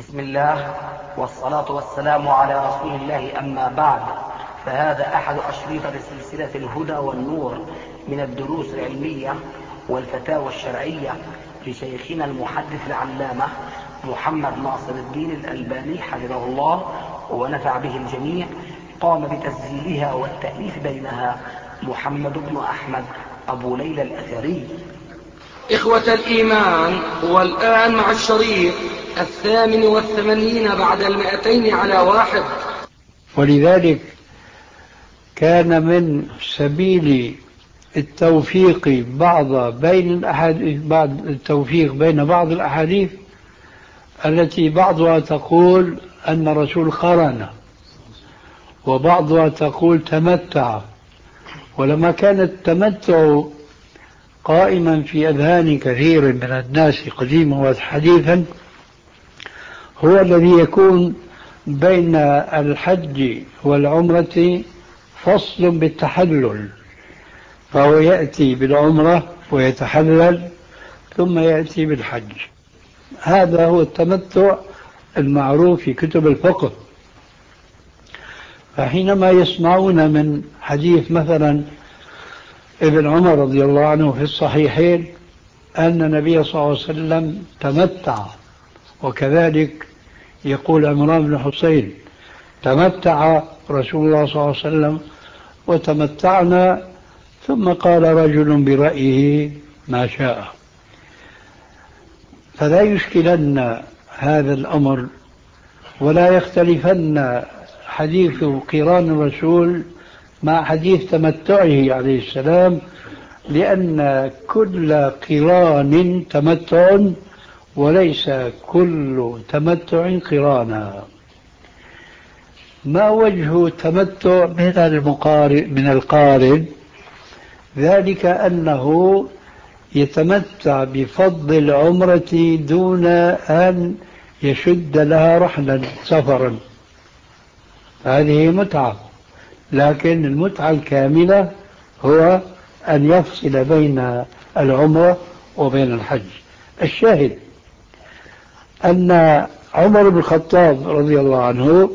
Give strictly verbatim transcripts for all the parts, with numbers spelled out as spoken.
بسم الله والصلاة والسلام على رسول الله، أما بعد، فهذا أحد أشرطة سلسلة الهدى والنور من الدروس العلمية والفتاوى الشرعية لشيخنا المحدث العلامة محمد ناصر الدين الألباني حفظه الله ونفع به الجميع. قام بتسجيلها والتأليف بينها محمد بن أحمد أبو ليلى الأثري. إخوة الإيمان، والآن مع الشريط الثامن والثمانين بعد المئتين على واحد. ولذلك كان من سبيل التوفيق بعض بين الأحاديث بعض التوفيق بين بعض الأحاديث التي بعضها تقول أن الرسول قرن وبعضها تقول تمتع. ولما كان التمتع قائما في أذهان كثير من الناس قديما وحديثا، هو الذي يكون بين الحج والعمرة فصل بالتحلل، فهو يأتي بالعمرة ويتحلل ثم يأتي بالحج. هذا هو التمتع المعروف في كتب الفقه. فحينما يسمعون من حديث مثلا ابن عمر رضي الله عنه في الصحيحين أن النبي صلى الله عليه وسلم تمتع، وكذلك يقول عمران بن حسين تمتع رسول الله صلى الله عليه وسلم وتمتعنا، ثم قال رجل برأيه ما شاء، فلا يشكلن هذا الأمر ولا يختلفن حديث قران الرسول مع حديث تمتعه عليه السلام، لأن كل قران تمتع وليس كل تمتع قرانا. ما وجه التمتع من المقارن من القارن؟ ذلك أنه يتمتع بفضل العمرة دون أن يشد لها رحلا سفرا، هذه متعة. لكن المتعة الكاملة هو أن يفصل بين العمرة وبين الحج. الشاهد أن عمر بن الخطاب رضي الله عنه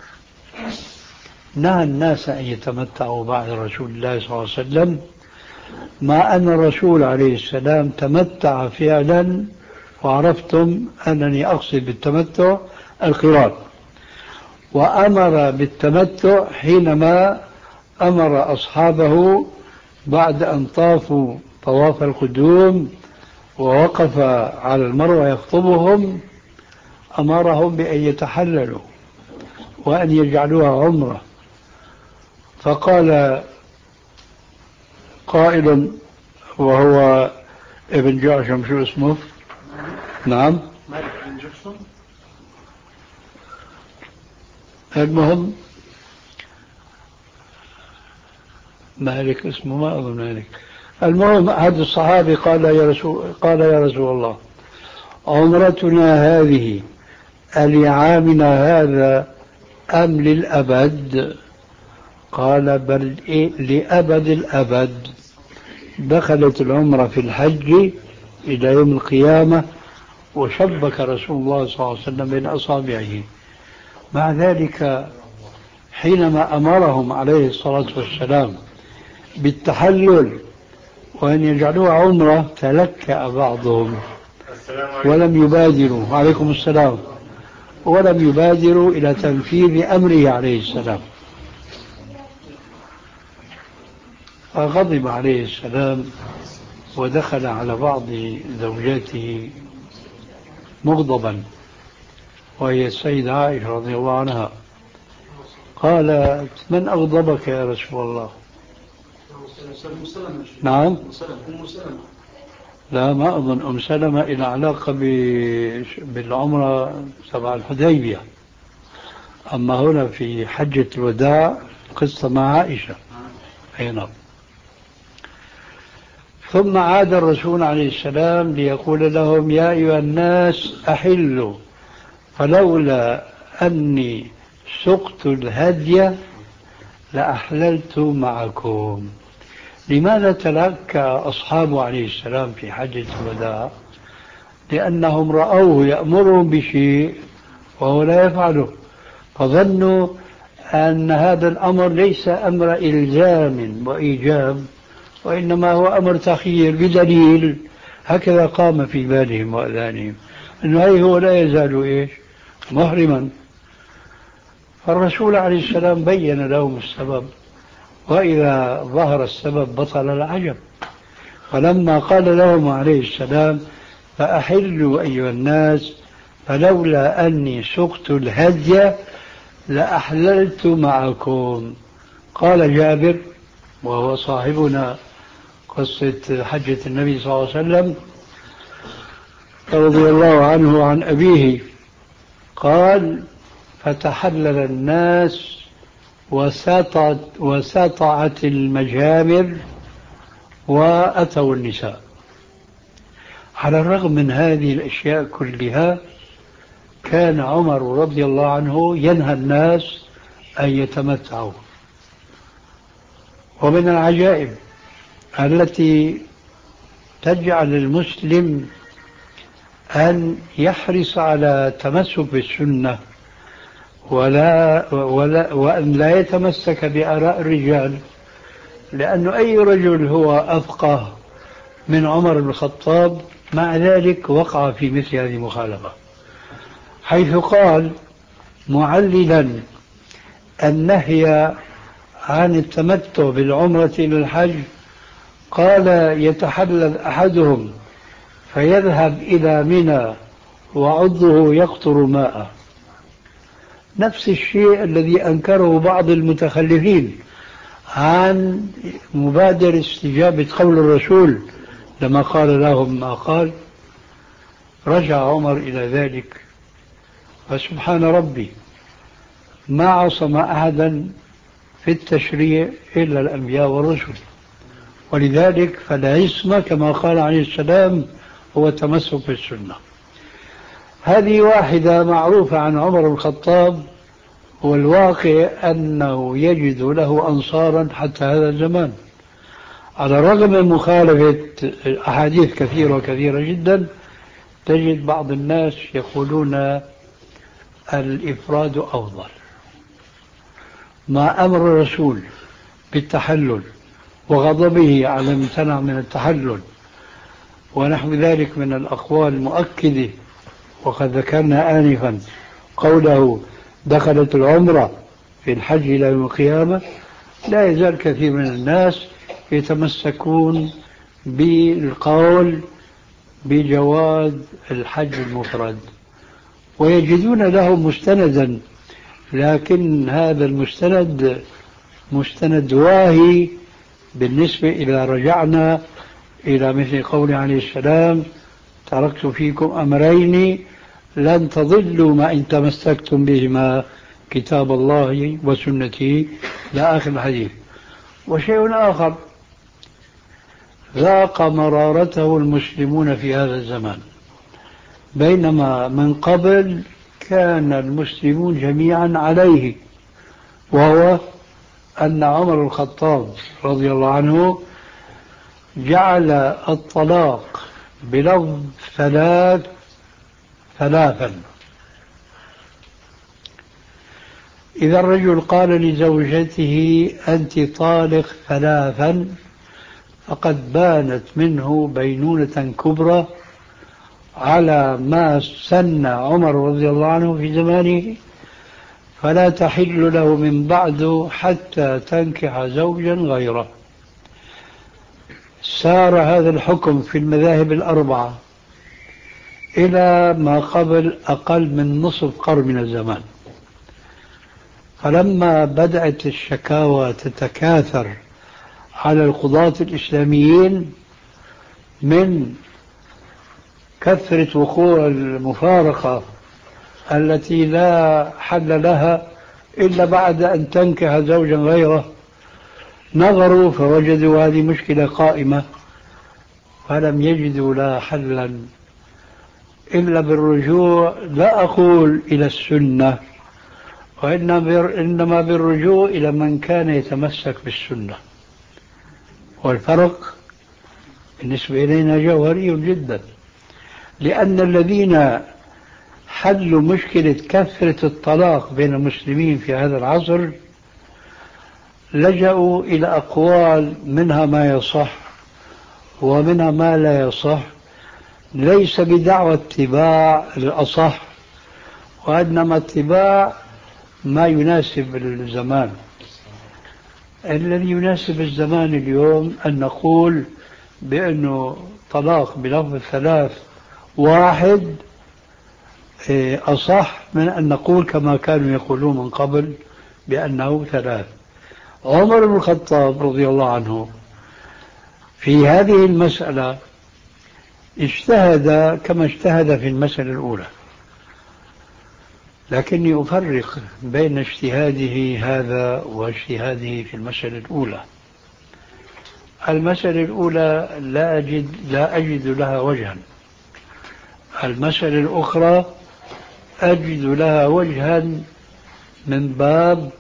نهى الناس أن يتمتعوا بعد رسول الله صلى الله عليه وسلم، مع أن الرسول عليه السلام تمتع فعلا، وعرفتم أنني أقصد بالتمتع القران، وأمر بالتمتع حينما أمر أصحابه بعد أن طافوا طواف القدوم ووقف على المروة يخطبهم، أمرهم بأن يتحللوا وأن يجعلوها عمرة. فقال قائل وهو ابن جعشم، شو اسمه؟ نعم مالك بن جعشم. المهم مالك اسمه، ما أظن مالك. المهم هذا الصحابي قال يا رسول قال يا رسول الله، عمرتنا هذه ألعامنا هذا أم للأبد؟ قال بل إيه لأبد الأبد. دخلت العمرة في الحج إلى يوم القيامة، وشبك رسول الله صلى الله عليه وسلم بين أصابعه. مع ذلك حينما أمرهم عليه الصلاة والسلام بالتحلل وأن يجعلوها عمرة تلكأ بعضهم ولم يبادروا عليكم السلام ولم يبادروا إلى تنفيذ أمره عليه السلام. فغضب عليه السلام ودخل على بعض زوجاته مغضبا، وهي السيدة عائشة رضي الله عنها. قالت من أغضبك يا رسول الله؟ نعم لا، ما أظن أم سلمة إلى علاقة بالعمرة تبع الحديبية، أما هنا في حجة الوداع قصة مع عائشة. أي. ثم عاد الرسول عليه السلام ليقول لهم يا أيها الناس أحلوا، فلولا أني سقت الهدي لأحللت معكم. لماذا تلكى أصحابه عليه السلام في حجة الوداع؟ لأنهم رأوه يأمرهم بشيء وهو لا يفعله، فظنوا أن هذا الأمر ليس أمر إلزام وإيجاب، وإنما هو أمر تخيير بدليل. هكذا قام في بالهم وأذانهم أنه هي هو لا يزال إيش محرما. فالرسول عليه السلام بين لهم السبب، وإذا ظهر السبب بطل العجب. فلما قال لهم عليه السلام فأحلوا أيها الناس فلولا أني سقت الهدي لأحللت معكم، قال جابر وهو صاحبنا قصة حجة النبي صلى الله عليه وسلم رضي الله عنه وعن أبيه، قال فتحلل الناس وسطت, وسطعت المجامر وأتوا النساء. على الرغم من هذه الأشياء كلها كان عمر رضي الله عنه ينهى الناس أن يتمتعوا. ومن العجائب التي تجعل المسلم أن يحرص على تمسك بالسنة ولا, ولا وأن لا يتمسك بآراء الرجال، لأن أي رجل هو أفقه من عمر بن الخطاب مع ذلك وقع في مثل هذه المخالفة، حيث قال معللا النهي عن التمتع بالعمرة إلى الحج، قال يتحلل أحدهم فيذهب إلى منى وعضه يقطر ماء. نفس الشيء الذي أنكره بعض المتخلفين عن مبادرة استجابة قول الرسول لما قال لهم ما قال. رجع عمر إلى ذلك، فسبحان ربي ما عصم أحدا في التشريع إلا الأنبياء والرسل، ولذلك فالعصمة كما قال عليه السلام هو التمسك بالسنة. هذه واحدة معروفة عن عمر بن الخطاب، والواقع أنه يجد له أنصارا حتى هذا الزمان، على الرغم من مخالفة أحاديث كثيرة وكثيرة جدا. تجد بعض الناس يقولون الإفراد أفضل، مع أمر الرسول بالتحلل وغضبه على من امتنع من التحلل ونحو ذلك من الأقوال المؤكدة. وقد ذكرنا آنفا قوله دخلت العمرة في الحج إلى يوم القيامة. لا يزال كثير من الناس يتمسكون بالقول بجواز الحج المفرد ويجدون له مستندا، لكن هذا المستند مستند واهي بالنسبة إذا رجعنا إلى مثل قوله عليه السلام تركت فيكم أمرين لن تضلوا ما إن تمسكتم بهما كتاب الله وسنتي إلى آخر الحديث. وشيء آخر ذاق مرارته المسلمون في هذا الزمان، بينما من قبل كان المسلمون جميعا عليه، وهو أن عمر الخطاب رضي الله عنه جعل الطلاق بلفظ ثلاث ثلاثا. إذا الرجل قال لزوجته أنت طالق ثلاثا فقد بانت منه بينونة كبرى على ما سن عمر رضي الله عنه في زمانه، فلا تحل له من بعد حتى تنكح زوجا غيره. سار هذا الحكم في المذاهب الأربعة إلى ما قبل أقل من نصف قرن من الزمان. فلما بدأت الشكاوى تتكاثر على القضاة الإسلاميين من كثرة وقوع المفارقة التي لا حل لها إلا بعد أن تنكح زوجا غيره، نظروا فوجدوا هذه مشكلة قائمة، فلم يجدوا لا حلا إلا بالرجوع، لا أقول إلى السنة، وإنما بالرجوع إلى من كان يتمسك بالسنة. والفرق بالنسبة إلينا جوهري جدا، لأن الذين حل مشكلة كثرة الطلاق بين المسلمين في هذا العصر لجأوا إلى أقوال منها ما يصح ومنها ما لا يصح، ليس بدعوى اتباع الأصح، وإنما اتباع ما يناسب الزمان. الذي يناسب الزمان اليوم أن نقول بأنه طلاق بلفظ الثلاث واحد أصح من أن نقول كما كانوا يقولون من قبل بأنه ثلاث. عمر بن الخطاب رضي الله عنه في هذه المسألة اجتهد كما اجتهد في المسألة الأولى، لكني أفرق بين اجتهاده هذا واجتهاده في المسألة الأولى. المسألة الأولى لا أجد, لا أجد لها وجها، المسألة الأخرى أجد لها وجها من باب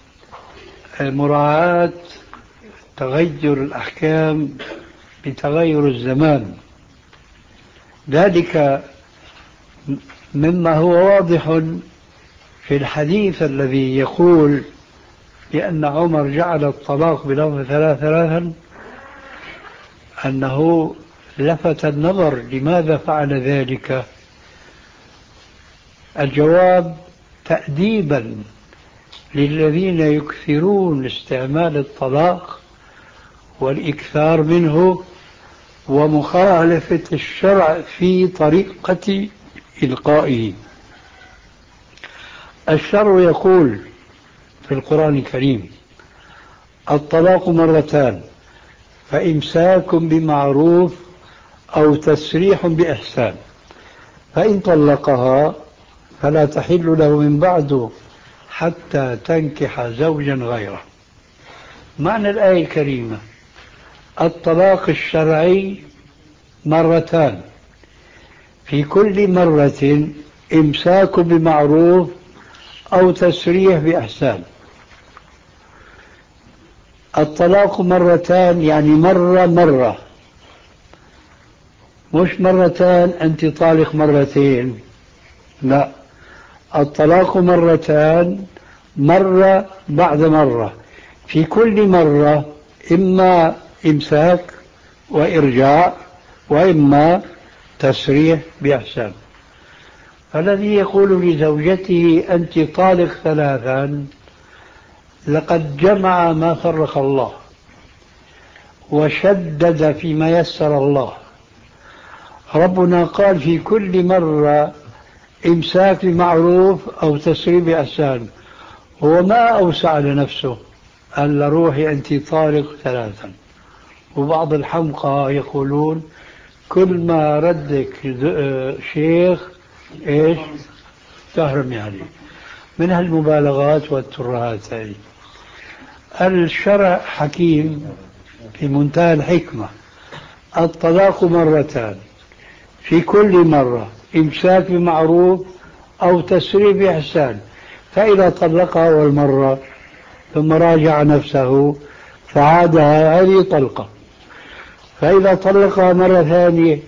مراعاة تغير الأحكام بتغير الزمان. ذلك مما هو واضح في الحديث الذي يقول بأن عمر جعل الطلاق بلفظ ثلاث ثلاثا، أنه لفت النظر لماذا فعل ذلك. الجواب تأديبا للذين يكثرون استعمال الطلاق والإكثار منه ومخالفة الشرع في طريقة إلقائه. الشرع يقول في القرآن الكريم: الطلاق مرتان فإمساك بمعروف أو تسريح بإحسان، فإن طلقها فلا تحل له من بعد حتى تنكح زوجا غيره. معنى الآية الكريمة: الطلاق الشرعي مرتان، في كل مرة إمساك بمعروف أو تسريح بإحسان. الطلاق مرتان يعني مرة مرة، مش مرتان أنت طالق مرتين، لا، الطلاق مرتان، مرة بعد مرة، في كل مرة إما إمساك وإرجاع وإما تسريح بإحسان. فالذي يقول لزوجته أنت طالق ثلاثا لقد جمع ما فرق الله وشدد فيما يسر الله. ربنا قال في كل مرة إمساك بمعروف أو تسريح بإحسان، هو ما أوسع لنفسه قال روحي أنت طالق ثلاثا. وبعض الحمقى يقولون كل ما ردك شيخ إيش تهرمي عليه، من هالمبالغات والترهات هذه. الشرع حكيم في منتهى الحكمة: الطلاق مرتان، في كل مرة إمساك بمعروف أو تسريح بإحسان، فإذا طلقها أول مرة ثم راجع نفسه فعادها هذه طلقة، فإذا طلقها مرة ثانية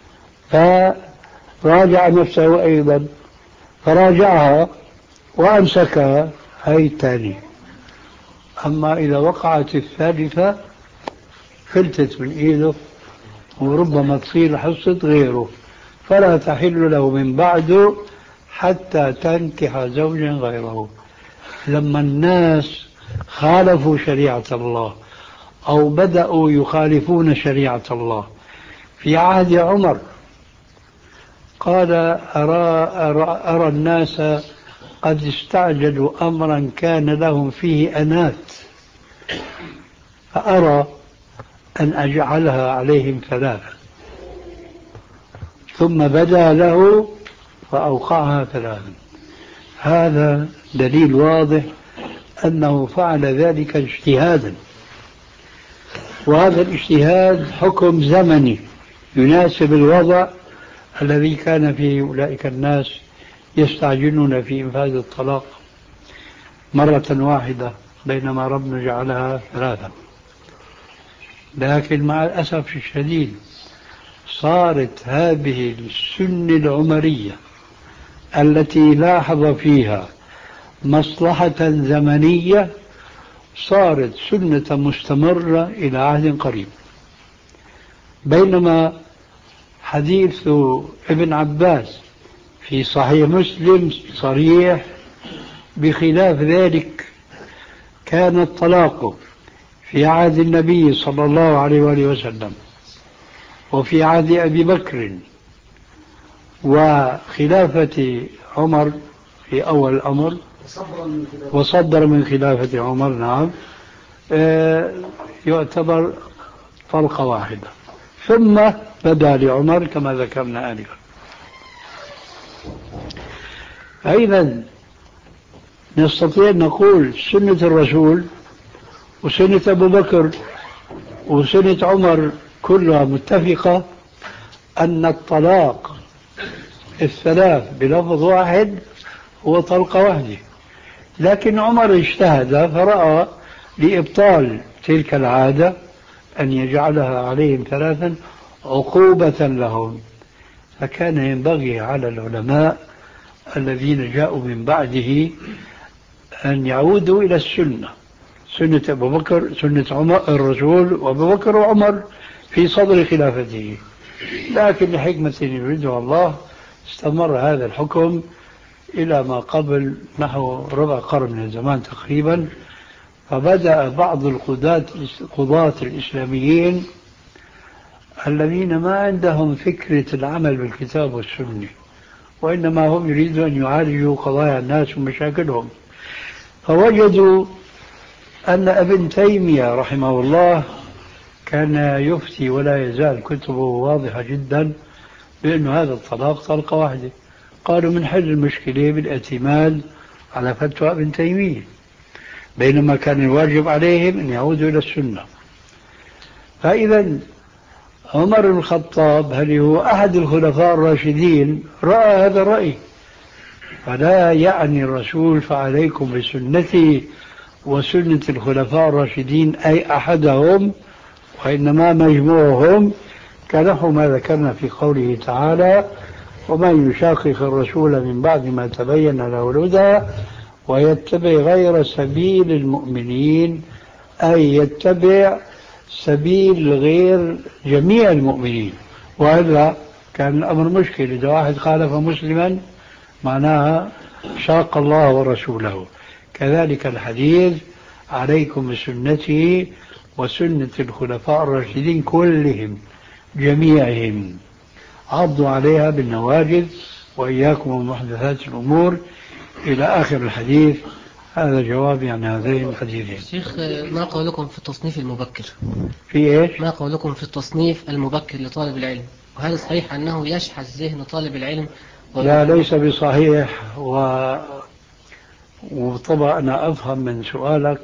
فراجع نفسه أيضا فراجعها وأمسكها هذه الثانية. أما إذا وقعت الثالثة فلتت من إيده وربما تصير حصة غيره، فلا تحل له من بعد حتى تنكح زوجا غيره. لما الناس خالفوا شريعة الله أو بدأوا يخالفون شريعة الله في عهد عمر قال: أرى, أرى, أرى الناس قد استعجلوا أمرا كان لهم فيه أنات، فأرى أن أجعلها عليهم ثلاثة. ثم بدا له فأوقعها ثلاثا. هذا دليل واضح أنه فعل ذلك اجتهادا، وهذا الاجتهاد حكم زمني يناسب الوضع الذي كان فيه أولئك الناس يستعجلون في إنفاذ الطلاق مرة واحدة، بينما ربنا جعلها ثلاثة. لكن مع الأسف الشديد صارت هذه السنة العمرية التي لاحظ فيها مصلحة زمنية صارت سنة مستمرة إلى عهد قريب. بينما حديث ابن عباس في صحيح مسلم صريح بخلاف ذلك. كان الطلاق في عهد النبي صلى الله عليه وآله وسلم وفي عهد أبي بكر وخلافة عمر في أول الأمر، وصدر من خلافة عمر، نعم، يعتبر طلقة واحدة، ثم بدا لعمر كما ذكرنا آنفا. أيضا نستطيع أن نقول سنة الرسول وسنة أبو بكر وسنة عمر كلها متفقة أن الطلاق الثلاث بلفظ واحد هو طلقة واحدة، لكن عمر اجتهد فرأى لإبطال تلك العادة أن يجعلها عليهم ثلاثا عقوبة لهم، فكان ينبغي على العلماء الذين جاءوا من بعده أن يعودوا إلى السنة، سنة أبو بكر، سنة عمر الرسول وأبو بكر وعمر في صدر خلافته. لكن لحكمة يريدها الله استمر هذا الحكم إلى ما قبل نحو ربع قرن من الزمان تقريبا، فبدأ بعض القضاة القضاة الإسلاميين الذين ما عندهم فكرة العمل بالكتاب والسنة، وإنما هم يريدون أن يعالجوا قضايا الناس ومشاكلهم، فوجدوا أن ابن تيمية رحمه الله كان يفتي ولا يزال كتبه واضحة جدا بأن هذا الطلاق طلقة واحدة. قالوا من حل المشكلة بالاعتماد على فتوى ابن تيمية، بينما كان الواجب عليهم أن يعودوا إلى السنة. فإذا عمر بن الخطاب هل هو أحد الخلفاء الراشدين رأى هذا الرأي، فلا يعني الرسول فعليكم بسنتي وسنة الخلفاء الراشدين أي أحدهم، وإنما مجموعهم، كنحو ما ذكرنا في قوله تعالى ومن يشاقق الرسول من بعد ما تبين له الهدى ويتبع غير سبيل المؤمنين، أي يتبع سبيل غير جميع المؤمنين. وهذا كان الأمر مشكل، إذا واحد خالف مسلما معناها شاق الله ورسوله. كذلك الحديث عليكم بسنتي وسنة الخلفاء الراشدين كلهم جميعهم، عضوا عليها بالنواجذ وإياكم ومحدثات الأمور إلى آخر الحديث. هذا جوابي عن هذين الحديثين. شيخ، ما قولكم في التصنيف المبكر؟ في إيش؟ ما قولكم في التصنيف المبكر لطالب العلم؟ وهل صحيح أنه يشحذ ذهن طالب العلم؟ لا، ليس بصحيح. و... وطبعا أنا أفهم من سؤالك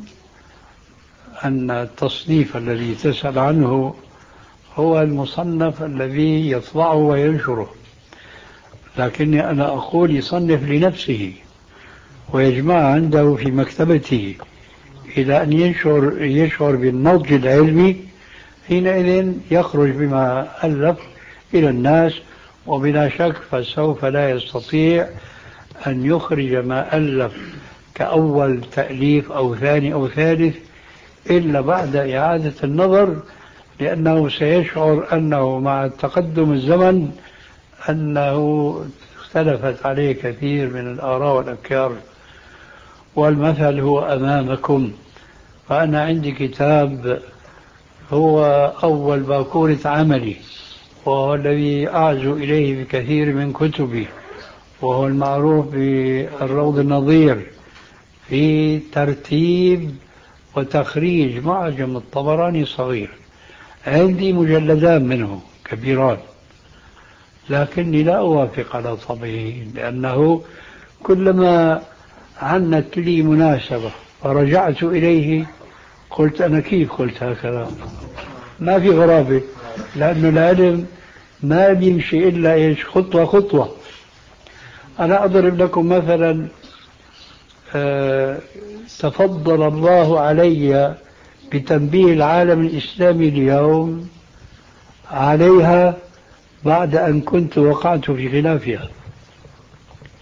أن التصنيف الذي تسأل عنه هو المصنف الذي يطبعه وينشره، لكني أنا أقول يصنف لنفسه ويجمع عنده في مكتبته إلى أن ينشر يشعر بالنضج العلمي، حينئذ يخرج بما ألف إلى الناس، وبلا شك فسوف لا يستطيع أن يخرج ما ألف كأول تأليف أو ثاني أو ثالث إلا بعد إعادة النظر، لأنه سيشعر أنه مع تقدم الزمن أنه اختلفت عليه كثير من الآراء والأفكار. والمثل هو أمامكم، فأنا عندي كتاب هو أول باكورة عملي، وهو الذي أعزو إليه بكثير من كتبي، وهو المعروف بالروض النظير في ترتيب وتخريج معجم الطبراني الصغير. عندي مجلدان منه كبيران، لكني لا أوافق على طبعه، لأنه كلما عنت لي مناسبة فرجعت إليه قلت أنا كيف قلت هكذا؟ ما في غرابة، لأن العلم ما بيمشي إلا إيش؟ خطوة خطوة. أنا أضرب لكم مثلا، أه تفضل الله علي بتنبيه العالم الإسلامي اليوم عليها بعد أن كنت وقعت في خلافها.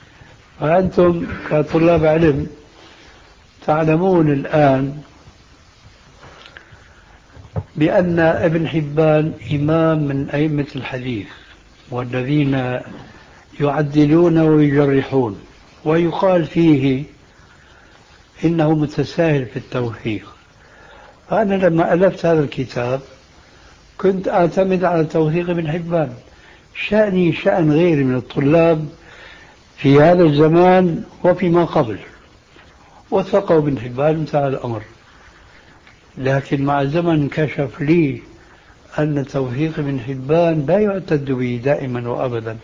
فأنتم كطلاب علم تعلمون الآن بأن ابن حبان إمام من أئمة الحديث والذين يعدلون ويجرحون، ويقال فيه إنه متساهل في التوثيق. فأنا لما ألفت هذا الكتاب كنت أعتمد على توثيق ابن حبان. شأني شأن غيري من الطلاب في هذا الزمان وفيما قبل، وثقوا ابن حبان، انتهى الأمر. لكن مع الزمن انكشف لي أن توثيق ابن حبان لا يعتد به دائما وأبدا،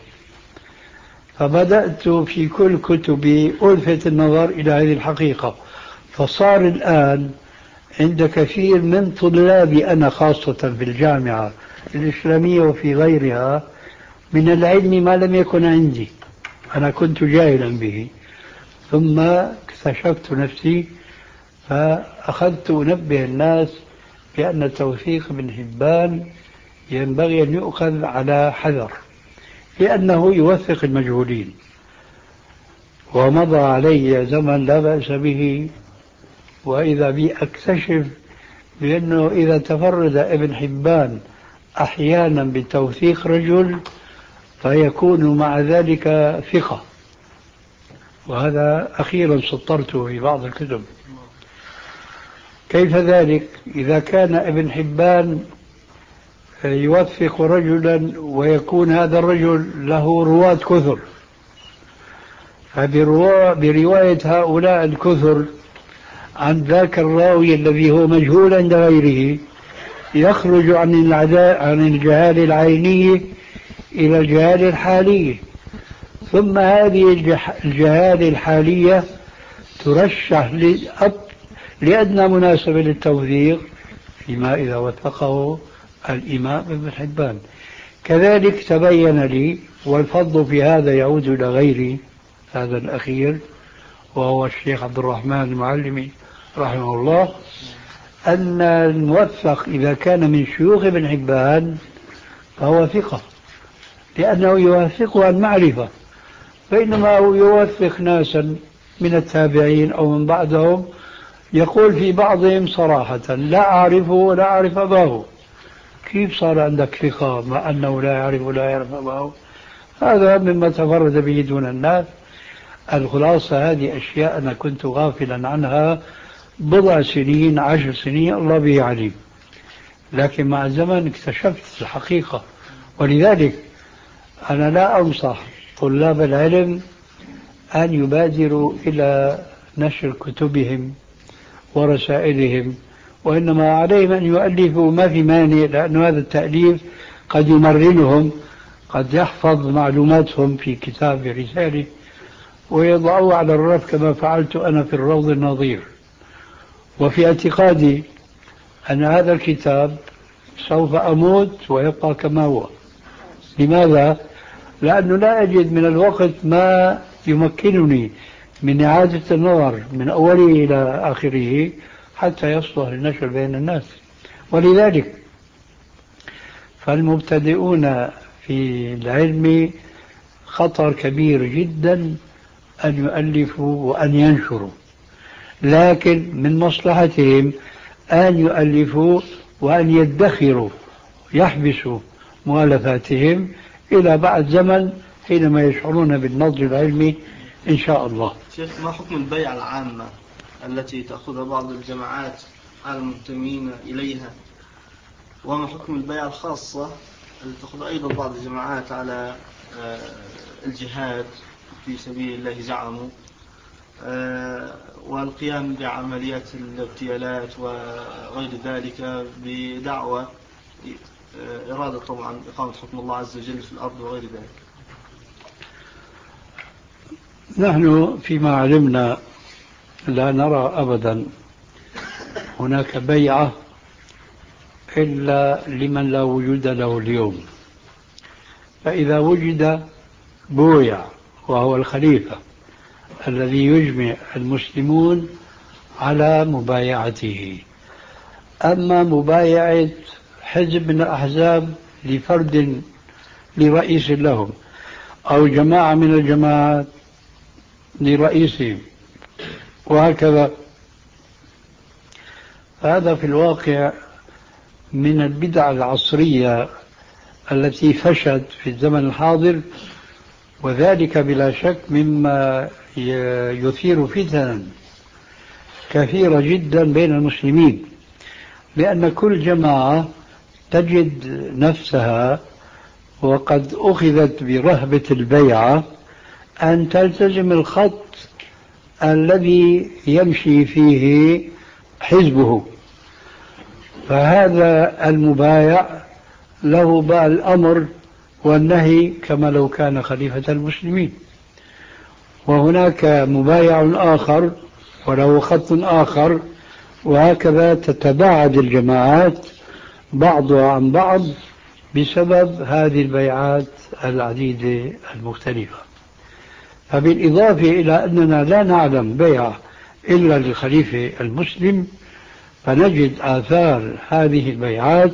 فبدأت في كل كتبي ألفت النظر إلى هذه الحقيقة. فصار الآن عند كثير من طلابي أنا خاصة في الجامعة الإسلامية وفي غيرها من العلم ما لم يكن عندي، أنا كنت جاهلا به، ثم اكتشفت نفسي فأخذت أنبه الناس بأن توثيق ابن حبان ينبغي أن يؤخذ على حذر، لأنه يوثق المجهولين. ومضى علي زمن لا بأس به، وإذا بي أكتشف بأنه إذا تفرد ابن حبان أحيانا بتوثيق رجل فيكون مع ذلك ثقة، وهذا أخيرا سطرته في بعض الكتب. كيف ذلك؟ إذا كان ابن حبان يوثق رجلا ويكون هذا الرجل له رواة كثر، فبرواية هؤلاء الكثر عن ذاك الراوي الذي هو مجهول عند غيره يخرج عن العداء عن الجهال العينية إلى الجهال الحالية، ثم هذه الجهال الحالية ترشح لأدنى مناسبة للتوثيق فيما إذا وثقه الإمام ابن حبان. كذلك تبين لي، والفضل في هذا يعود إلى غيري، هذا الأخير وهو الشيخ عبد الرحمن المعلمي رحمه الله، أن الموثق إذا كان من شيوخ ابن حبان فهو ثقة، لأنه يوثق عن معرفة، بينما هو يوثق ناسا من التابعين أو من بعدهم يقول في بعضهم صراحة لا أعرفه ولا أعرف أباه. كيف صار عندك ثقة مع أنه لا يعرف ولا يعرف أباه؟ هذا مما تفرد به دون الناس. الخلاصة هذه أشياء أنا كنت غافلا عنها بضع سنين عشر سنين الله به عليم، لكن مع الزمن اكتشفت الحقيقة. ولذلك أنا لا أنصح طلاب العلم أن يبادروا إلى نشر كتبهم ورسائلهم، وإنما عليهم أن يؤلفوا، ما في مانع، لأن هذا التأليف قد يمرنهم، قد يحفظ معلوماتهم في كتاب رسالة ويضعوه على الرف كما فعلت أنا في الروض النظير. وفي اعتقادي أن هذا الكتاب سوف أموت ويبقى كما هو. لماذا؟ لأنه لا أجد من الوقت ما يمكنني من إعادة النظر من أوله إلى آخره حتى يصلح للنشر بين الناس. ولذلك فالمبتدئون في العلم خطر كبير جدا أن يؤلفوا وأن ينشروا، لكن من مصلحتهم أن يؤلفوا وأن يدخروا، يحبسوا مؤلفاتهم إلى بعد زمن حينما يشعرون بالنضج العلمي إن شاء الله. شيخ، ما حكم البيعة العامة التي تأخذها بعض الجماعات على المنتمين إليها، وما حكم البيعة الخاصة التي تأخذ أيضا بعض الجماعات على الجهاد في سبيل الله زعموا، والقيام بعمليات الاغتيالات وغير ذلك بدعوة إرادة طبعا إقامة حكم الله عز وجل في الأرض وغير ذلك؟ نحن فيما علمنا لا نرى أبدا هناك بيعة إلا لمن لا وجود له اليوم، فإذا وجد بويع وهو الخليفة الذي يجمع المسلمون على مبايعته. أما مبايعة حزب من الأحزاب لفرد لرئيس لهم أو جماعة من الجماعات لرئيسهم وهكذا. هذا في الواقع من البدع العصرية التي فشت في الزمن الحاضر، وذلك بلا شك مما يثير فتنا كثيرة جدا بين المسلمين، لأن كل جماعة تجد نفسها وقد أخذت برهبة البيعة أن تلتزم الخط الذي يمشي فيه حزبه، فهذا المبايع له بقى الأمر والنهي كما لو كان خليفة المسلمين، وهناك مبايع آخر وله خط آخر، وهكذا تتباعد الجماعات بعضها عن بعض بسبب هذه البيعات العديدة المختلفة. فبالإضافة إلى أننا لا نعلم بيع إلا للخليفة المسلم، فنجد آثار هذه البيعات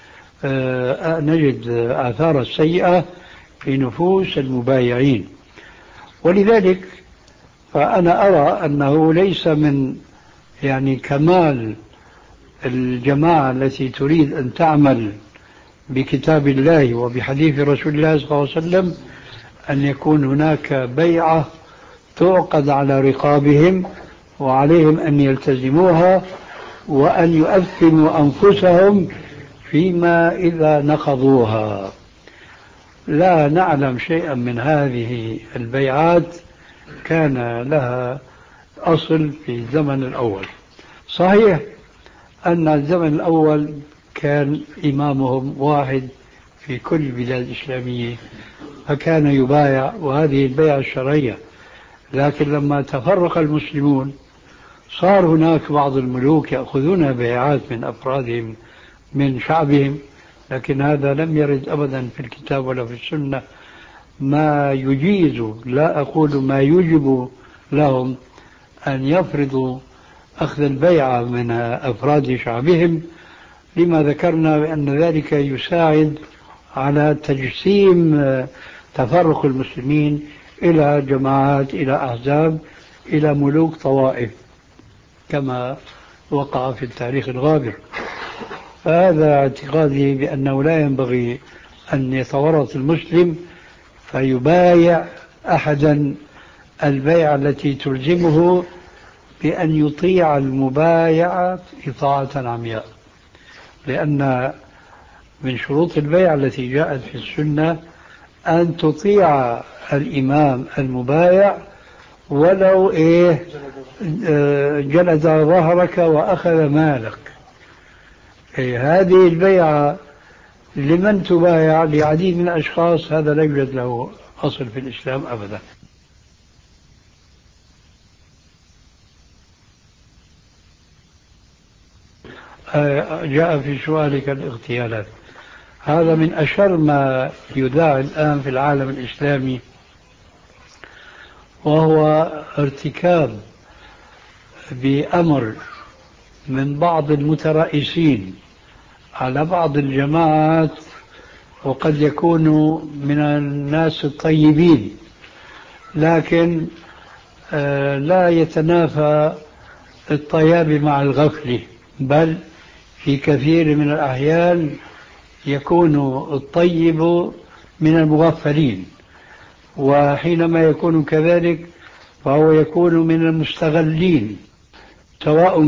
آه نجد آثار السيئة في نفوس المبايعين. ولذلك فأنا أرى أنه ليس من يعني كمال الجماعة التي تريد أن تعمل بكتاب الله وبحديث رسول الله صلى الله عليه وسلم أن يكون هناك بيعة تعقد على رقابهم وعليهم أن يلتزموها وأن يؤثموا أنفسهم فيما إذا نقضوها. لا نعلم شيئا من هذه البيعات كان لها أصل في الزمن الأول. صحيح أن الزمن الأول كان إمامهم واحد في كل البلاد الإسلامية فكان يبايع، وهذه البيعة الشرعية، لكن لما تفرق المسلمون صار هناك بعض الملوك يأخذون بيعات من أفرادهم من شعبهم، لكن هذا لم يرد أبدا في الكتاب ولا في السنة ما يجيز، لا أقول ما يجب لهم أن يفرضوا أخذ البيعة من أفراد شعبهم، لما ذكرنا بأن ذلك يساعد على تجسيم تفرق المسلمين إلى جماعات، إلى أحزاب، إلى ملوك طوائف كما وقع في التاريخ الغابر. فهذا اعتقادي بأنه لا ينبغي أن يتورط المسلم فيبايع أحدا البيعة التي تلزمه بأن يطيع المبايعة إطاعة عمياء، لأن من شروط البيعة التي جاءت في السنة أن تطيع الإمام المبايع ولو إيه جلد ظهرك وأخذ مالك. إيه هذه البيعة لمن تبايع لعديد من الأشخاص، هذا لا يوجد له أصل في الإسلام أبدا. جاء في سؤالك الاغتيالات، هذا من أشر ما يذاع الآن في العالم الإسلامي، وهو ارتكاب بأمر من بعض المترئيسين على بعض الجماعات، وقد يكونوا من الناس الطيبين، لكن لا يتنافى الطياب مع الغفلة، بل في كثير من الأحيان يكون الطيب من المغفلين، وحينما يكون كذلك فهو يكون من المستغلين، سواء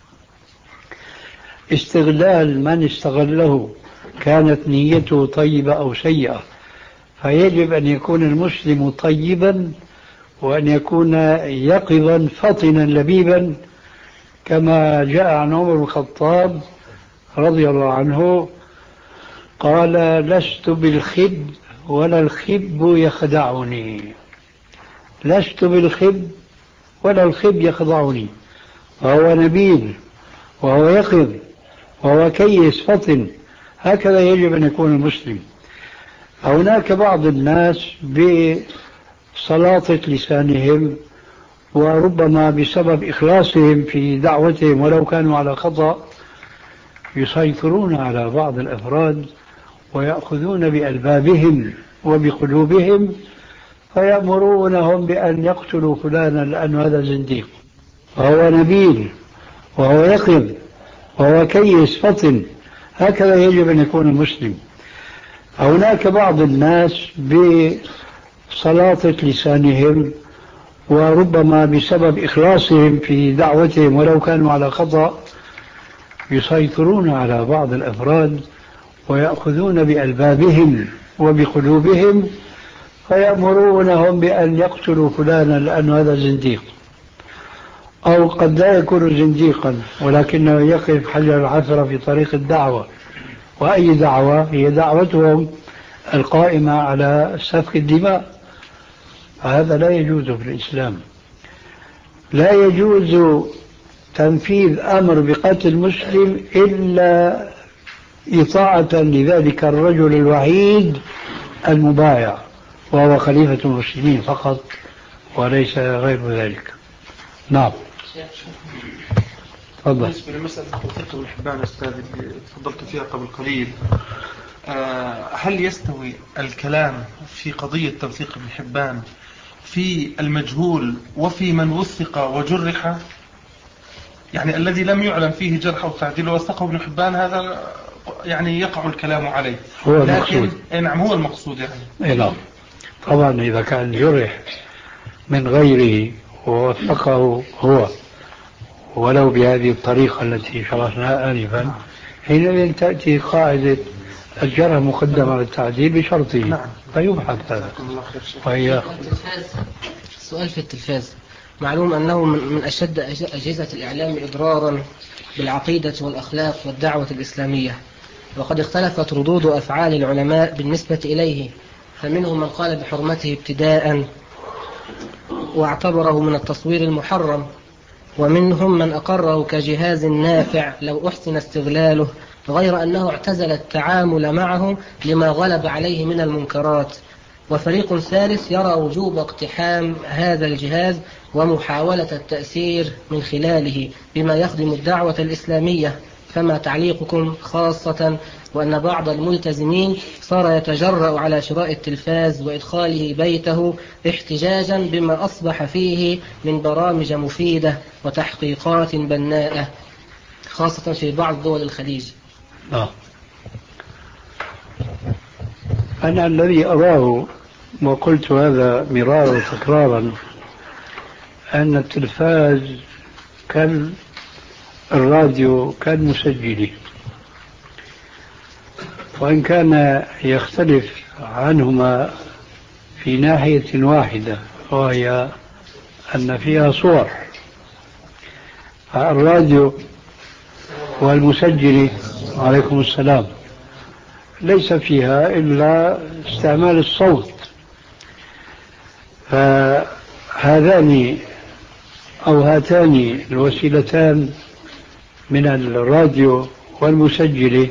استغلال من استغله كانت نيته طيبة أو سيئة. فيجب أن يكون المسلم طيبا وأن يكون يقظا فطنا لبيبا، كما جاء عن عمر بن الخطاب رضي الله عنه قال: لست بالخب ولا الخب يخدعني، لست بالخب ولا الخب يخدعني، فهو نبيل وهو يقظ وهو كيس فطن، هكذا يجب أن يكون المسلم. هناك بعض الناس بسلاطة لسانهم وربما بسبب إخلاصهم في دعوتهم ولو كانوا على خطأ يسيطرون على بعض الأفراد ويأخذون بألبابهم وبقلوبهم، فيأمرونهم بأن يقتلوا فلانا لأن هذا زنديق، وهو نبيل وهو يقظ وهو كيس فطن. هكذا يجب أن يكون المسلم. هناك بعض الناس بسلاطة لسانهم وربما بسبب إخلاصهم في دعوتهم ولو كانوا على خطأ يسيطرون على بعض الأفراد ويأخذون بألبابهم وبقلوبهم فيأمرونهم بأن يقتلوا فلانا لأن هذا زنديق، أو قد لا يكون زنديقا ولكنه يقف حجر العثرة في طريق الدعوة. وأي دعوة؟ هي دعوتهم القائمة على سفك الدماء. هذا لا يجوز في الإسلام. لا يجوز تنفيذ أمر بقتل مسلم إلا إطاعة لذلك الرجل الوحيد المبايع، وهو خليفة المسلمين فقط وليس غير ذلك. نعم. تفضل. بالنسبة لمسألة توثيق ابن حبان أستاذ اللي تفضلت فيها قبل قليل، هل يستوي الكلام في قضية توثيق ابن حبان في المجهول وفي من وثق وجرح؟ يعني الذي لم يعلم فيه جرح أو تعديل ووثقه ابن حبان هذا يعني يقع الكلام عليه، هو لكن المقصود. نعم هو المقصود يعني. نعم طبعا إذا كان جرح من غيره ووثقه هو ولو بهذه الطريقة التي شرحناها آنفا، حينئذ تأتي قاعدة الجرح مقدم على التعديل بشرطه. نعم. فيبحث هذا. وهي السؤال في التلفاز، معلوم أنه من أشد أجهزة الإعلام إضرارا بالعقيدة والأخلاق والدعوة الإسلامية، وقد اختلفت ردود أفعال العلماء بالنسبة إليه، فمنهم من قال بحرمته ابتداء واعتبره من التصوير المحرم، ومنهم من أقره كجهاز نافع لو أحسن استغلاله، غير أنه اعتزل التعامل معه لما غلب عليه من المنكرات. وفريق ثالث يرى وجوب اقتحام هذا الجهاز ومحاولة التأثير من خلاله بما يخدم الدعوة الإسلامية. فما تعليقكم، خاصة وأن بعض الملتزمين صار يتجرأ على شراء التلفاز وإدخاله بيته احتجاجا بما أصبح فيه من برامج مفيدة وتحقيقات بناءة، خاصة في بعض دول الخليج؟ آه. أنا الذي أراه وقلت هذا مرارا وتكرارا أن التلفاز كان الراديو كان مسجله، وإن كان يختلف عنهما في ناحية واحدة وهي أن فيها صور. الراديو والمسجل عليكم السلام ليس فيها إلا استعمال الصوت، فهذان أو هاتان الوسيلتان من الراديو والمسجل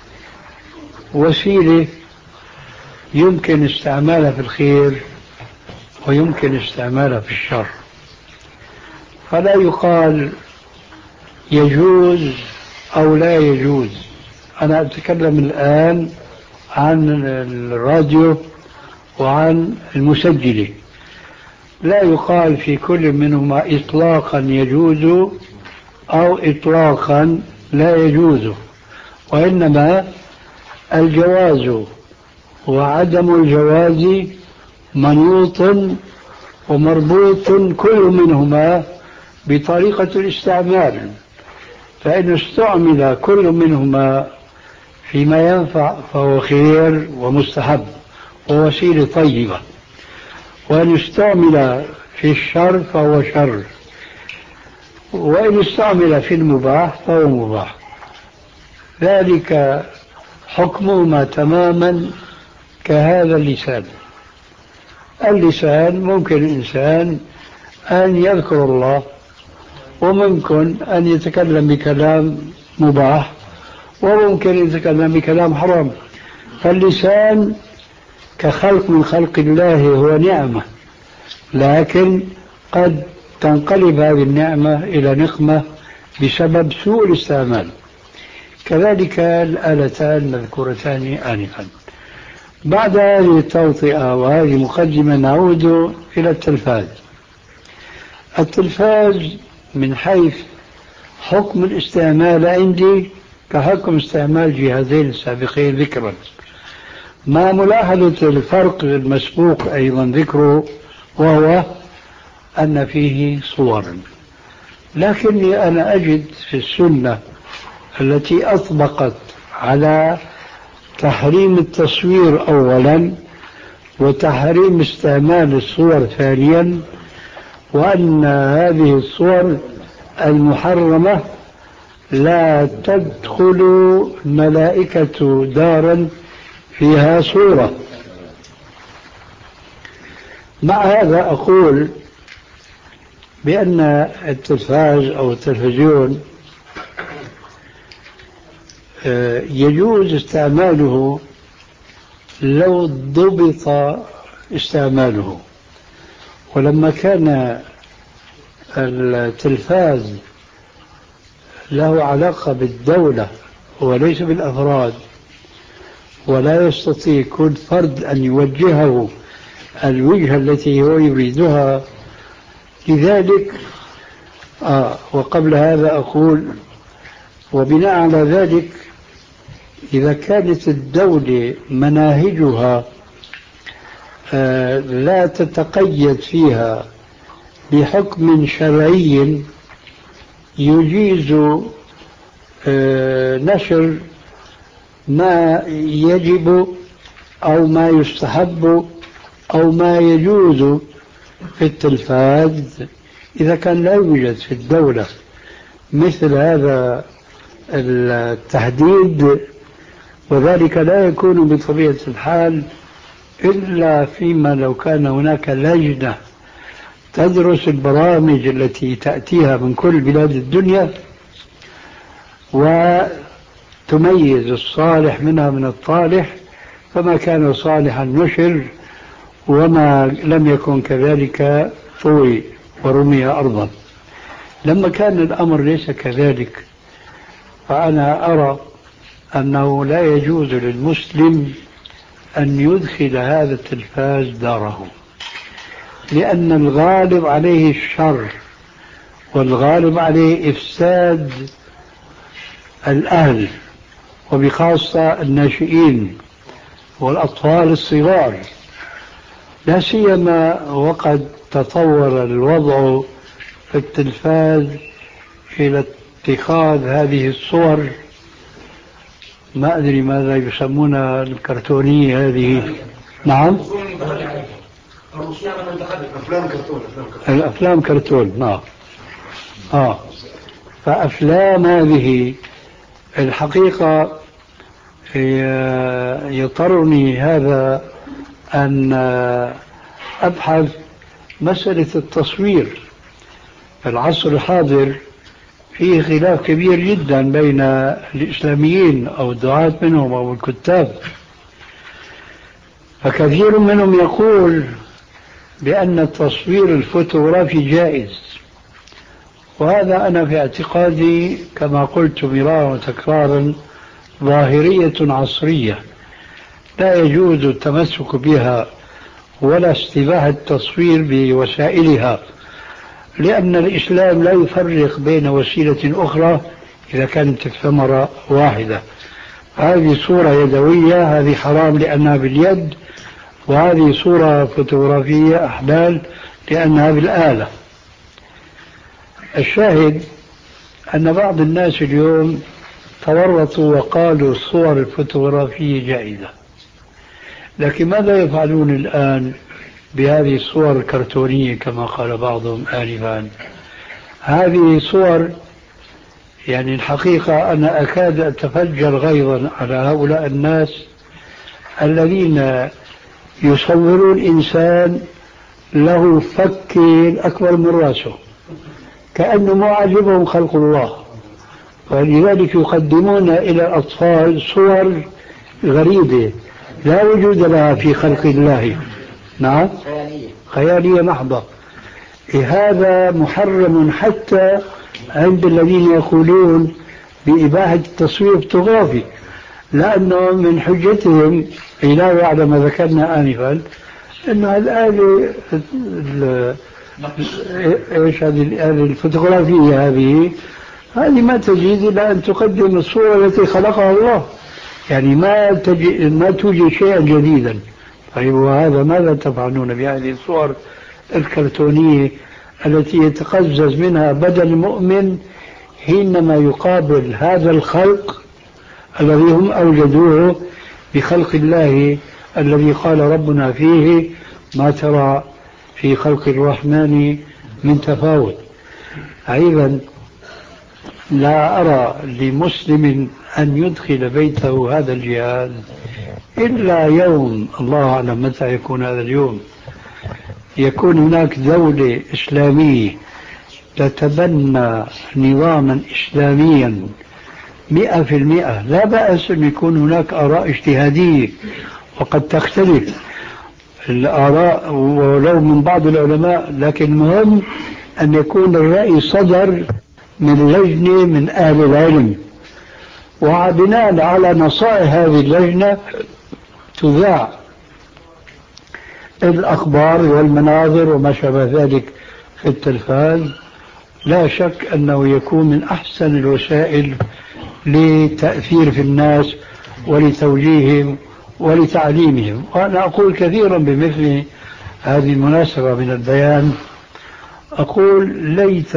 وسيلة يمكن استعمالها في الخير ويمكن استعمالها في الشر، فلا يقال يجوز أو لا يجوز. أنا أتكلم الآن عن الراديو وعن المسجل، لا يقال في كل منهما إطلاقا يجوز أو إطلاقا لا يجوز، وإنما الجواز وعدم الجواز منوط ومربوط كل منهما بطريقة الاستعمال. فإن استعمل كل منهما فيما ينفع فهو خير ومستحب ووسيلة طيبة، وإن استعمل في الشر فهو شر، وإن استعمل في المباح فهو مباح. ذلك حكمهما تماما كهذا اللسان. اللسان ممكن الإنسان أن يذكر الله، وممكن أن يتكلم بكلام مباح، وممكن يتكلم بكلام حرام. فاللسان كخلق من خلق الله هو نعمة، لكن قد تنقلب هذه النعمة إلى نقمة بسبب سوء الاستعمال. كذلك الآلتان المذكورتان آنفا. بعد هذه التوطئة وهذه مقدمة نعود إلى التلفاز. التلفاز من حيث حكم الاستعمال عندي كحكم استعمال جهازين السابقين ذكرا، مع ملاحظة الفرق المسبوق أيضا ذكره، وهو أن فيه صورا. لكني أنا أجد في السنة التي أطبقت على تحريم التصوير أولا وتحريم استعمال الصور ثانيا، وأن هذه الصور المحرمة لا تدخل ملائكة دارا فيها صورة. مع هذا أقول بأن التلفاز أو التلفزيون يجوز استعماله لو ضبط استعماله. ولما كان التلفاز له علاقة بالدولة وليس بالأفراد، ولا يستطيع كل فرد أن يوجهه الوجهة التي هو يريدها، لذلك آه وقبل هذا أقول وبناء على ذلك إذا كانت الدولة مناهجها آه لا تتقيد فيها بحكم شرعي يجيز آه نشر ما يجب أو ما يستحب أو ما يجوز في التلفاز، إذا كان لا يوجد في الدولة مثل هذا التحديد، وذلك لا يكون بطبيعة الحال إلا فيما لو كان هناك لجنة تدرس البرامج التي تأتيها من كل بلاد الدنيا وتميز الصالح منها من الطالح، فما كان صالحا نشر وما لم يكن كذلك طوي ورمي أرضا. لما كان الأمر ليس كذلك فأنا أرى أنه لا يجوز للمسلم أن يدخل هذا التلفاز داره، لأن الغالب عليه الشر والغالب عليه إفساد الأهل وبخاصة الناشئين والأطفال الصغار، لا سيما وقد تطور الوضع في التلفاز إلى اتخاذ هذه الصور، ما أدري ماذا يسمونها الكرتونية هذه. نعم، أفلام كرتون. الأفلام كرتون. نعم. آه فأفلام هذه الحقيقة يضطرني هذا أن أبحث مسألة التصوير. في العصر الحاضر فيه خلاف كبير جدا بين الإسلاميين أو الدعاة منهم أو الكتاب، فكثير منهم يقول بأن التصوير الفوتوغرافي جائز، وهذا أنا في اعتقادي كما قلت مرارا وتكرارا ظاهرية عصرية لا يجوز التمسك بها ولا استباحة التصوير بوسائلها، لأن الإسلام لا يفرق بين وسيلة أخرى إذا كانت الثمرة واحدة. هذه صورة يدوية هذه حرام لأنها باليد، وهذه صورة فوتوغرافية أحلال لأنها بالآلة. الشاهد أن بعض الناس اليوم تورطوا وقالوا الصور الفوتوغرافية جائزة، لكن ماذا يفعلون الآن بهذه الصور الكرتونية كما قال بعضهم آنفا؟ هذه صور يعني الحقيقة أنا أكاد أتفجر غيظا على هؤلاء الناس الذين يصورون إنسان له فك أكبر من رأسه كأنه ما عجبهم خلق الله، ولذلك يقدمون إلى الأطفال صور غريبة لا وجود لها في خلق الله. نعم، خيالية, خيالية محضة. هذا محرم حتى عند الذين يقولون بإباحة التصوير الفوتوغرافي، لأنه من حجتهم علاوة على ما ذكرنا آنفا أن الآلة إيش هذه الآلة الفوتوغرافية هذه هذه ما تجيز إلا أن تقدم الصورة التي خلقها الله، يعني ما تجي ما توجد شيئا جديدا. طيب وهذا ماذا تفعلون بهذه الصور الكرتونية التي يتقزز منها بدن المؤمن حينما يقابل هذا الخلق الذي هم أوجدوه بخلق الله الذي قال ربنا فيه ما ترى في خلق الرحمن من تفاوت. أيضا لا أرى لمسلم أن يدخل بيته هذا الجهاز إلا يوم، الله أعلم متى يكون هذا اليوم، يكون هناك دولة إسلامية تتبنى نظاما إسلاميا مئة في المئة. لا بأس أن يكون هناك آراء اجتهادية وقد تختلف الآراء ولو من بعض العلماء، لكن المهم أن يكون الرأي صدر من لجنة من أهل العلم، وبناء على نصائح هذه اللجنة تذاع الأخبار والمناظر وما شابه ذلك في التلفاز. لا شك أنه يكون من أحسن الوسائل لتأثير في الناس ولتوجيههم ولتعليمهم. وأنا أقول كثيرا بمثل هذه المناسبة من البيان، أقول ليت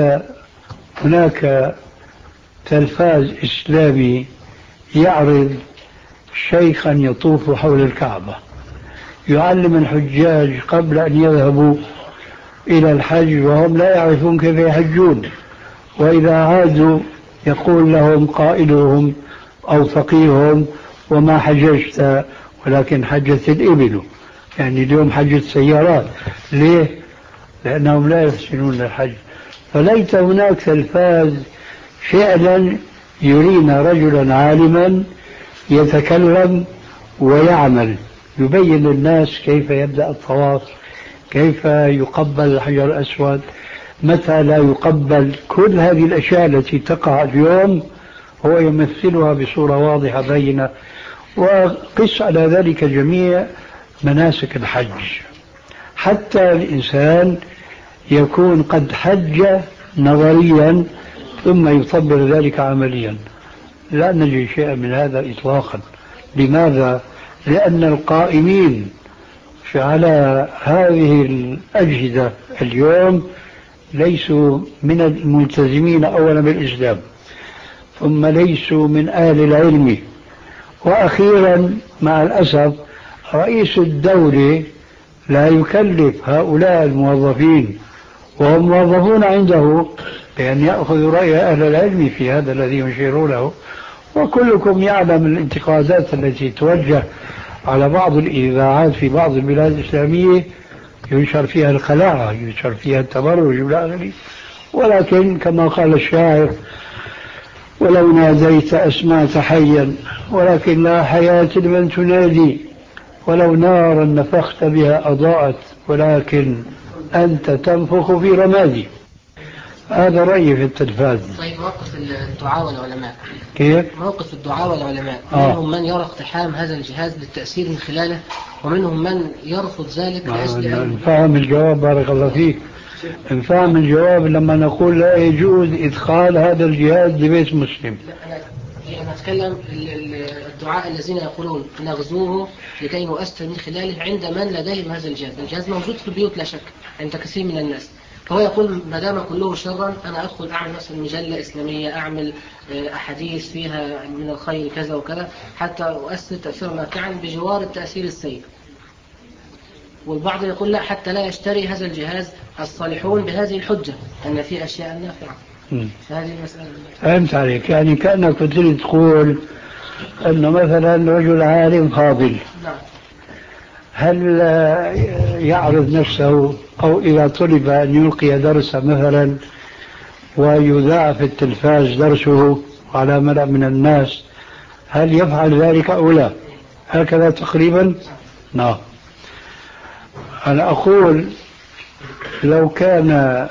هناك تلفاز إسلامي يعرض شيخا يطوف حول الكعبة يعلم الحجاج قبل أن يذهبوا إلى الحج وهم لا يعرفون كيف يحجون، وإذا عادوا يقول لهم قائلهم أو فقيههم وما حججت ولكن حجت الإبل، يعني اليوم حجت سيارات. ليه؟ لأنهم لا يحسنون الحج. فليت هناك تلفاز فعلا يرينا رجلا عالما يتكلم ويعمل، يبين للناس كيف يبدأ الطواف، كيف يقبل الحجر الأسود، متى لا يقبل. كل هذه الأشياء التي تقع اليوم هو يمثلها بصورة واضحة بينة. وقس على ذلك جميع مناسك الحج حتى الإنسان يكون قد حج نظريا ثم يطبق ذلك عمليا. لا نجد شيئا من هذا إطلاقا. لماذا؟ لأن القائمين على هذه الأجهزة اليوم ليسوا من الملتزمين أولا بالإسلام، ثم ليسوا من أهل العلم، وأخيرا مع الأسف رئيس الدولة لا يكلف هؤلاء الموظفين وهم موظفون عنده بأن يأخذوا رأي أهل العلم في هذا الذي يشيرونه. وكلكم يعلم الانتقادات التي توجه على بعض الإذاعات في بعض البلاد الإسلامية، ينشر فيها الخلاعة، ينشر فيها التبرج إلى آخره. ولكن كما قال الشاعر ولو ناديت أسمعت حيا ولكن لا حياة لمن تنادي، ولو نارا نفخت بها أضاءت ولكن أنت تنفخ في رمادي. هذا رأيي في التلفاز. طيب موقف الدعاء والعلماء كيف؟ موقف الدعاء والعلماء آه. منهم من يرى اقتحام هذا الجهاز للتأثير من خلاله، ومنهم من يرفض ذلك لأجل أن نفهم الجواب. بارك الله فيك. نفهم الجواب لما نقول لا يجوز إدخال هذا الجهاز لبيت مسلم. لا أنا أنا أتكلم الدعاء الذين يقولون نغزوه لكي نؤثر من خلاله عند من لديهم هذا الجهاز. الجهاز موجود في البيوت لا شك عند كثير من الناس، فهو يقول ما دام كله شرا أنا أدخل أعمل مثلا مجلة إسلامية، أعمل أحاديث فيها من الخير كذا وكذا حتى أؤثر تأثير نافعا بجوار التأثير السيء. والبعض يقول لا، حتى لا يشتري هذا الجهاز الصالحون بهذه الحجة أن في أشياء نافعة. هذه مسألة. فهمت عليك، يعني كأنك كنت تقول أنه مثلا رجل عالم فاضل نعم. هل يعرض نفسه أو إذا طلب أن يلقي درسا مثلا ويذاع في التلفاز درسه على ملأ من الناس، هل يفعل ذلك أو لا؟ هكذا تقريبا. نعم. أنا أقول لو كان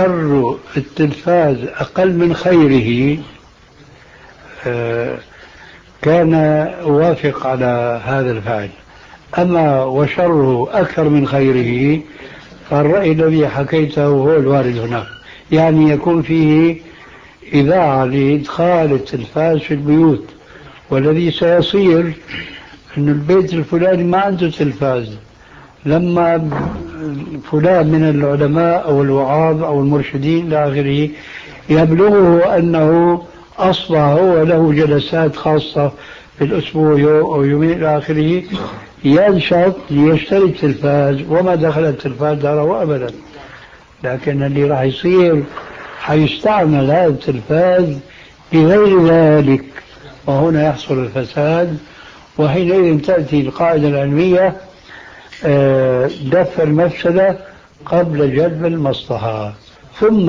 شر التلفاز أقل من خيره كان وافق على هذا الفعل. أما وشره أكثر من خيره فالرأي الذي حكيته هو الوارد هناك، يعني يكون فيه إذاعة لإدخال التلفاز في البيوت، والذي سيصير أن البيت الفلاني ما عنده تلفاز، لما فلان من العلماء أو الوعاظ أو المرشدين إلى آخره يبلغه أنه أصبح هو له جلسات خاصة في الأسبوع يوم أو يومين إلى آخره، ينشط ليشتري التلفاز، وما دخل التلفاز داره أبدا. لكن اللي راح يصير حيستعمل هذا التلفاز بغير ذلك، وهنا يحصل الفساد. وحينئذ تأتي القاعدة العلمية دفع المفسدة قبل جلب المصلحة. ثم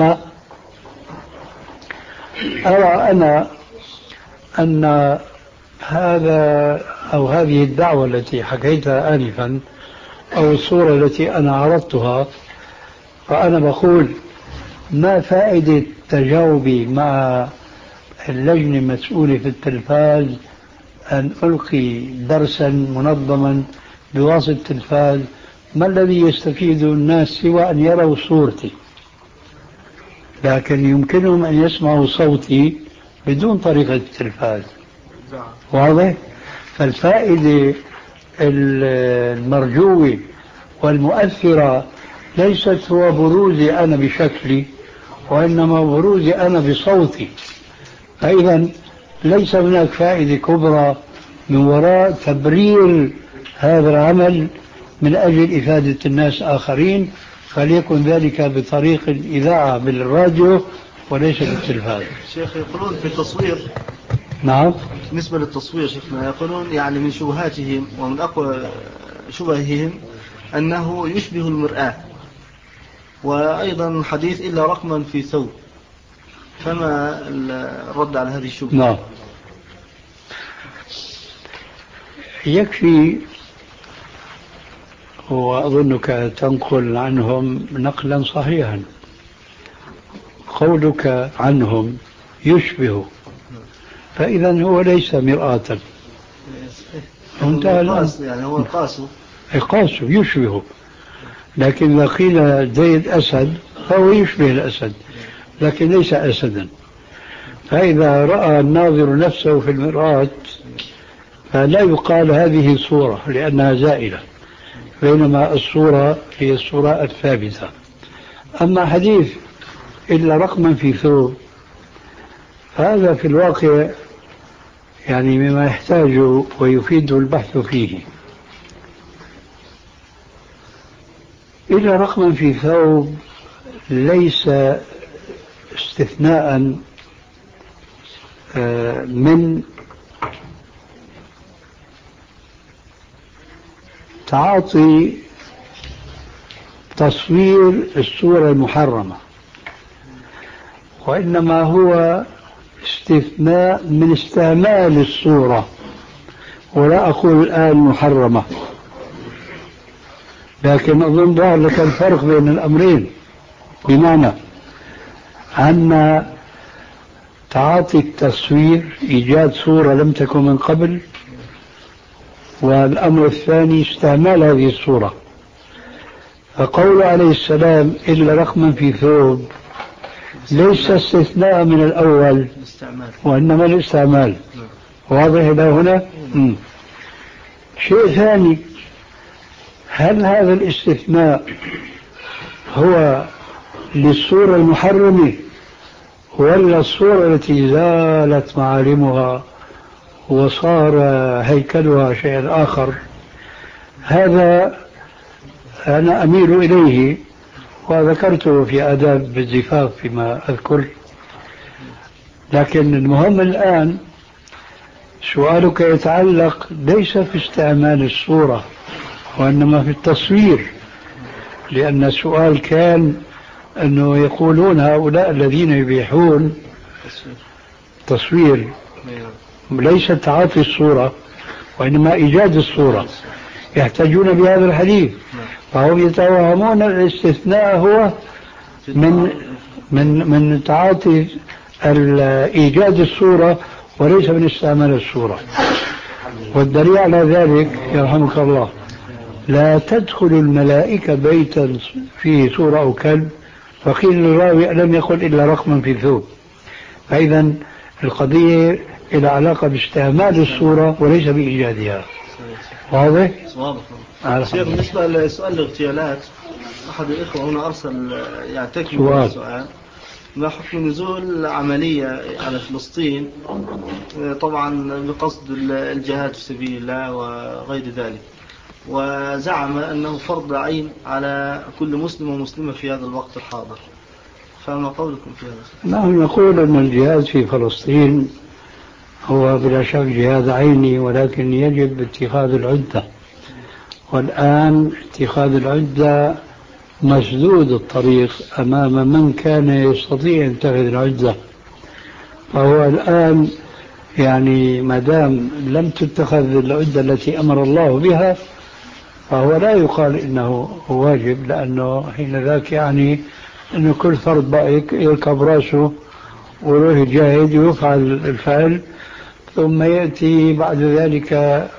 أرى أنا أن هذا أو هذه الدعوة التي حكيتها آنفا أو الصورة التي أنا عرضتها، فأنا بقول ما فائدة تجاوبي مع اللجنة المسؤولة في التلفاز أن ألقي درسا منظما بواسطة التلفاز؟ ما الذي يستفيد الناس سوى أن يروا صورتي؟ لكن يمكنهم أن يسمعوا صوتي بدون طريقة التلفاز. واضح؟ فالفائدة المرجوة والمؤثرة ليست هو بروزي أنا بشكلي، وإنما بروزي أنا بصوتي. فإذا ليس هناك فائدة كبرى من وراء تبرير هذا العمل من أجل إفادة الناس آخرين، فليكن ذلك بطريق الإذاعة بالراديو وليس بالتلفاز. شيخ يقولون في التصوير، نعم، بالنسبة للتصوير شيخنا يقولون يعني من شبهاتهم ومن أقوى شبههم أنه يشبه المرآة، وأيضا حديث إلا رقما في ثوب، فما الرد على هذه الشبهة؟ نعم، يكفي وأظنك تنقل عنهم نقلا صحيحا. قولك عنهم يشبه، فإذا هو ليس مرآة. انتهى الأمر، يعني هو قاسه قاسه يشبه. لكن إذا قيل زيد أسد فهو يشبه الأسد لكن ليس أسدا. فإذا رأى الناظر نفسه في المرآة فلا يقال هذه صورة لأنها زائلة، بينما الصورة هي الصورة الثابتة. أما حديث إلا رقما في ثوب فهذا في الواقع يعني مما يحتاج ويفيد البحث فيه. إلا رقما في ثوب ليس استثناء من تعاطي تصوير الصورة المحرمة، وإنما هو استثناء من استعمال الصورة، ولا أقول الآن محرمة، لكن أظن ظهر لك الفرق بين الأمرين، بمعنى أن تعاطي التصوير إيجاد صورة لم تكن من قبل، والأمر الثاني استعمال هذه الصورة. فقول عليه السلام إلا رقما في ثوب ليس استثناء من الأول وإنما الاستعمال. واضح إلى هنا؟ م. شيء ثاني، هل هذا الاستثناء هو للصورة المحرمة ولا الصورة التي زالت معالمها وصار هيكلها شيء آخر؟ هذا أنا أميل إليه وذكرته في آداب الزفاف فيما أذكر. لكن المهم الآن سؤالك يتعلق ليس في استعمال الصورة وإنما في التصوير، لأن السؤال كان أنه يقولون هؤلاء الذين يبيحون تصوير ليس تعاطي الصورة وإنما إيجاد الصورة، يحتاجون بهذا الحديث، فهم يتوهمون الاستثناء هو من من من تعاطي إيجاد الصورة وليس من استعمال الصورة. والدليل على ذلك يرحمك الله لا تدخل الملائكة بيتا فيه صورة أو كلب فقيل للراوي لم يقل إلا رقما في ثوب. فإذا القضية إلى علاقة باستعمال الصورة وليس بإيجادها. واضح؟ واضح. شيخ بالنسبة لسؤال الاغتيالات أحد الإخوة هنا أرسل يعني تكمل السؤال ما حكم نزول عملية على فلسطين طبعا بقصد الجهاد في سبيل الله وغير ذلك وزعم أنه فرض عين على كل مسلم ومسلمة في هذا الوقت الحاضر فما قولكم في هذا؟ نحن نقول أن الجهاد في فلسطين هو بلا شك جهاد عيني ولكن يجب اتخاذ العدة والآن اتخاذ العدة مسدود الطريق أمام من كان يستطيع أن يتخذ العدة فهو الآن يعني ما دام لم تتخذ العدة التي أمر الله بها فهو لا يقال إنه واجب لأنه حين ذاك يعني أنه كل فرد بقى يركب رأسه ويروح يجاهد ويفعل الفعل ثم يأتي بعد ذلك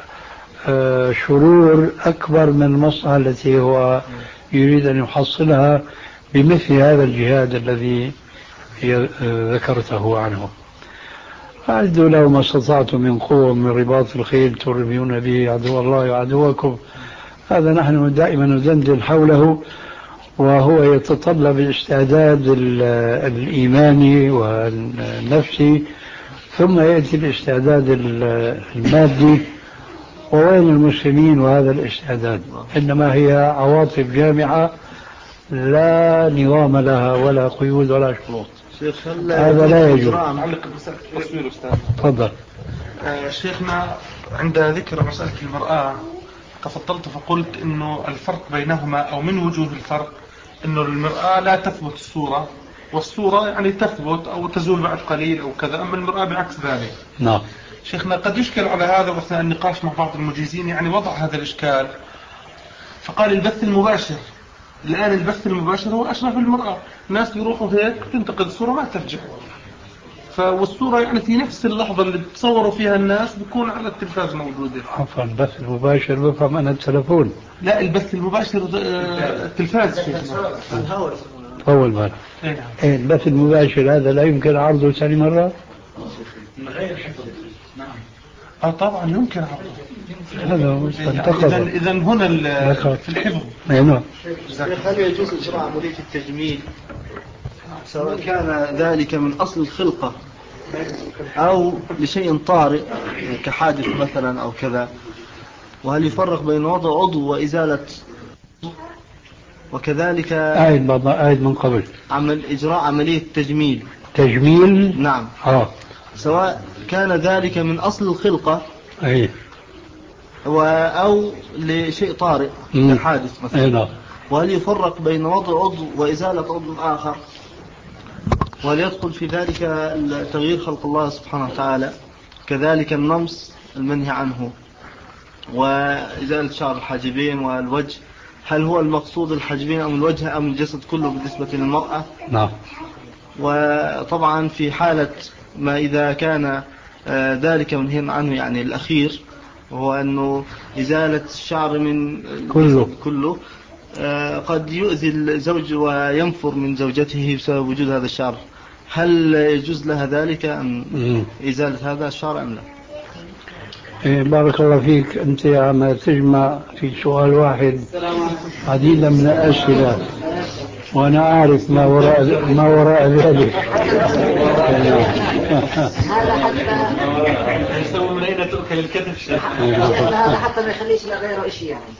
شرور أكبر من المصلحة التي هو يريد أن يحصلها بمثل هذا الجهاد الذي ذكرته عنه. أعدوا له ما استطعتم من قوة من رباط الخيل ترمون به عدو الله وعدوكم. هذا نحن دائما ندندن حوله وهو يتطلب الاستعداد الإيماني والنفسي ثم يأتي الاستعداد المادي. ووين المسلمين وهذا الاستعداد؟ إنما هي عواطف جامعة لا نظام لها ولا قيود ولا شروط. هذا لا يجوز. تفضل. آه شيخنا عند ذكر مسألة المرأة تفضلت فقلت إنه الفرق بينهما أو من وجوه الفرق إنه المرأة لا تثبت الصورة والصورة يعني تثبت أو تزول بعد قليل أو كذا أما المرأة بعكس ذلك. نعم. شيخنا قد يشكل على هذا وأثناء النقاش مع بعض المجيزين يعني وضع هذا الإشكال فقال البث المباشر الآن البث المباشر هو أشرف المرأة الناس يروحوا هيك تنتقد الصورة ما تفجع فالصورة يعني في نفس اللحظة اللي بتصوروا فيها الناس بيكون على التلفاز موجودة. عفوا البث المباشر بفهم أنا التلفون. لا البث المباشر التلفاز شيخنا الهواء أول مرة. إيه البث المباشر هذا لا يمكن عرضه ثاني مرة من غير حفظ. نعم. اه طبعا يمكن عرضه. هذا إذا إذا هنا في الحفظ. نعم. هل يجوز إجراء عملية التجميل سواء كان ذلك من أصل الخلقة أو لشيء طارئ كحادث مثلا أو كذا وهل يفرق بين وضع عضو وإزالة وكذلك أعد بعض أعد من قبل عمل إجراء عملية تجميل تجميل نعم آه. سواء كان ذلك من أصل الخلقة أي أو لشيء طارئ كحادث مثلا أي نعم. وهل يفرق بين وضع عضو وإزالة عضو آخر وهل يدخل في ذلك تغيير خلق الله سبحانه وتعالى كذلك النمص المنهي عنه وإزالة شعر الحاجبين والوجه هل هو المقصود الحاجبين أم الوجه أم الجسد كله بالنسبة للمرأة؟ نعم. وطبعا في حالة ما إذا كان ذلك منهي عنه يعني الأخير وهو أنه إزالة الشعر من كله كله قد يؤذي الزوج وينفر من زوجته بسبب وجود هذا الشعر هل يجوز لها ذلك أم إزالة هذا الشعر أم لا؟ إيه بارك الله فيك أنت عم تجمع في سؤال واحد عديدا من الأسئلة وأنا أعرف ما وراء ما وراء ذلك. هذا حتى يسوي من أين تؤكل الكتف هذا حتى ما يخليش لغيره شيء يعني.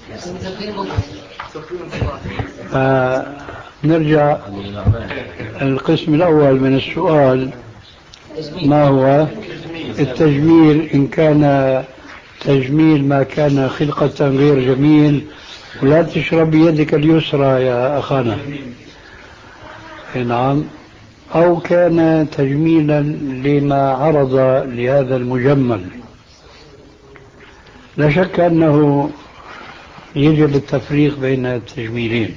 نرجع القسم الأول من السؤال ما هو التجميل إن كان تجميل ما كان خلقة غير جميل ولا تشرب بيدك اليسرى يا أخانا نعم أو كان تجميلا لما عرض لهذا المجمل لا شك أنه يجب التفريق بين التجميلين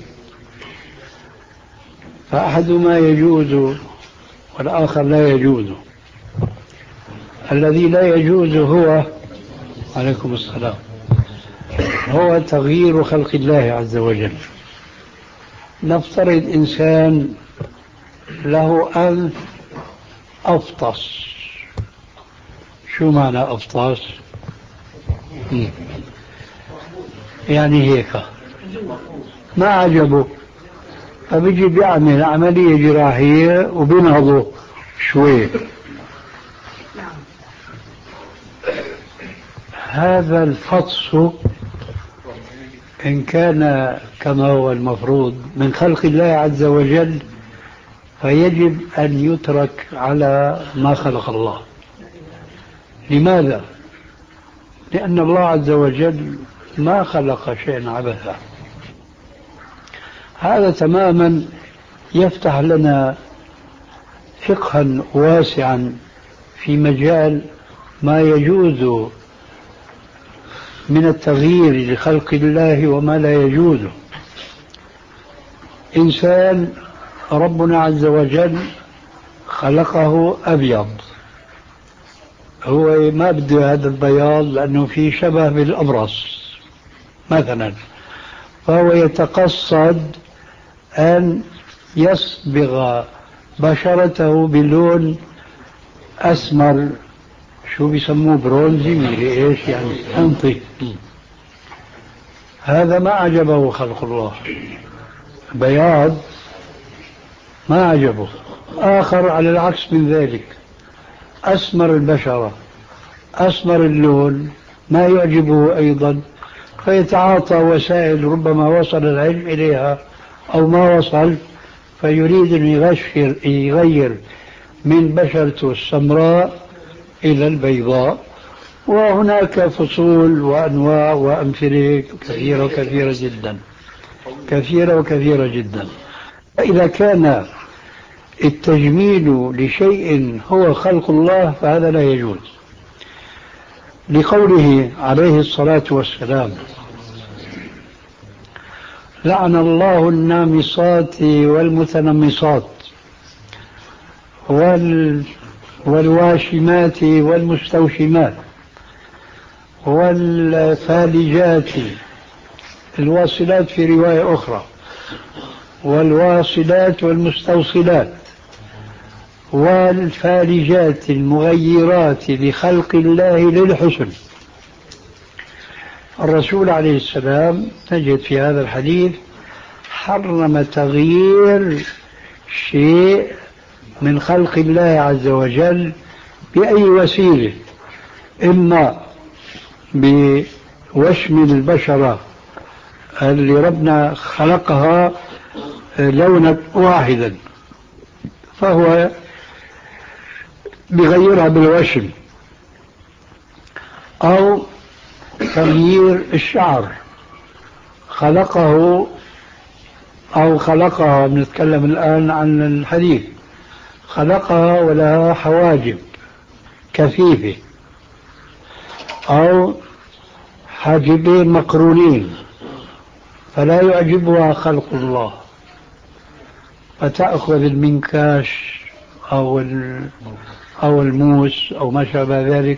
فأحدهما يجوز والآخر لا يجوز. الذي لا يجوز هو عليكم السلام. هو تغيير خلق الله عز وجل. نفترض إنسان له أنف أفطس. شو معنى أفطس؟ يعني هيك ما عجبه، فبيجي بيعمل عملية جراحية وبينهضه شوي. هذا الفطس إن كان كما هو المفروض من خلق الله عز وجل فيجب أن يترك على ما خلق الله. لماذا؟ لأن الله عز وجل ما خلق شيئا عبثا. هذا تماما يفتح لنا فقها واسعا في مجال ما يجوز من التغيير لخلق الله وما لا يجوز. إنسان ربنا عز وجل خلقه أبيض، هو ما بده هذا البياض لأنه في شبه بالأبرص مثلا، فهو يتقصد أن يصبغ بشرته بلون أسمر، شو بيسموه برونزي مدري إيش يعني أنطي. هذا ما عجبه خلق الله، بياض ما عجبه. آخر على العكس من ذلك أسمر البشرة أسمر اللون ما يعجبه أيضا، فيتعاطى وسائل ربما وصل العلم إليها أو ما وصل، فيريد أن يغير, يغير من بشرته السمراء إلى البيضاء. وهناك فصول وأنواع وأمثلة كثيرة وكثيرة جدا كثيرة وكثيرة جدا. إذا كان التجميل لشيء هو خلق الله فهذا لا يجوز، لقوله عليه الصلاة والسلام: لعن الله النامصات والمتنمصات وال والواشمات والمستوشمات والفالجات، الواصلات في رواية أخرى، والواصلات والمستوصلات والفالجات المغيرات لخلق الله للحسن. الرسول عليه السلام نجد في هذا الحديث حرم تغيير شيء من خلق الله عز وجل بأي وسيلة، إما بوشم البشرة اللي ربنا خلقها لونا واحدا فهو بغيرها بالوشم، أو تغيير الشعر خلقه أو خلقها، بنتكلم الآن عن الحديث، خلقها ولها حواجب كثيفة أو حاجبين مقرونين فلا يعجبها خلق الله، فتأخذ المنكاش أو أو الموس أو ما شابه ذلك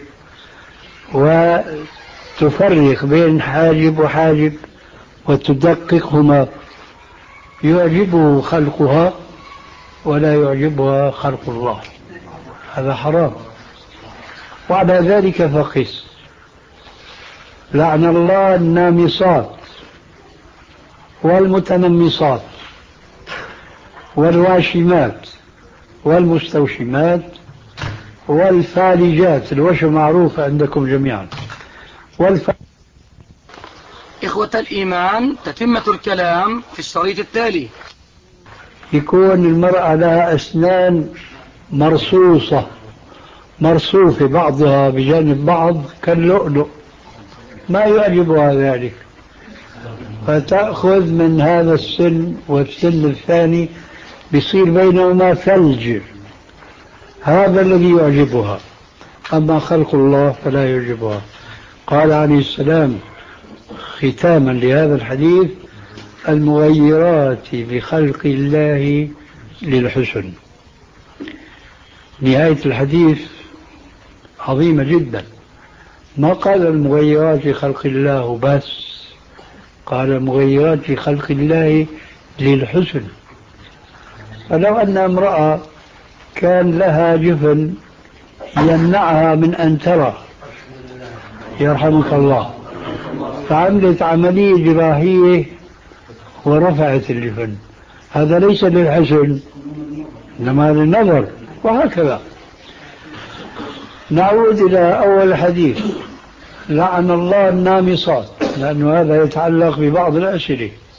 وتفرق بين حاجب وحاجب وتدققهما، يعجبه خلقها ولا يعجبها خلق الله، هذا حرام. وعلى ذلك فقس: لعن الله النامصات والمتنمصات والواشمات والمستوشمات والفالجات، الوشم معروف عندكم جميعا، والف... إخوة الإيمان، تتمة الكلام في الشريط التالي. يكون المرأة لها أسنان مرصوصة مرصوفة بعضها بجانب بعض كاللؤلؤ، ما يعجبها ذلك، فتأخذ من هذا السن والسن الثاني بيصير بينهما ثلج، هذا الذي يعجبها، أما خلق الله فلا يعجبها. قال عليه السلام ختاما لهذا الحديث: المغيرات بخلق الله للحسن. نهاية الحديث عظيمة جدا، ما قال المغيرات في خلق الله بس، قال المغيرات في خلق الله للحسن. فلو أن امرأة كان لها جفن يمنعها من أن ترى يرحمك الله، فعملت عملية جراحية ورفعت الجفن، هذا ليس للحسن إنما للنظر، وهكذا. نعود إلى أول الحديث، لعن الله النامصات، لأن هذا يتعلق ببعض الأسئلة.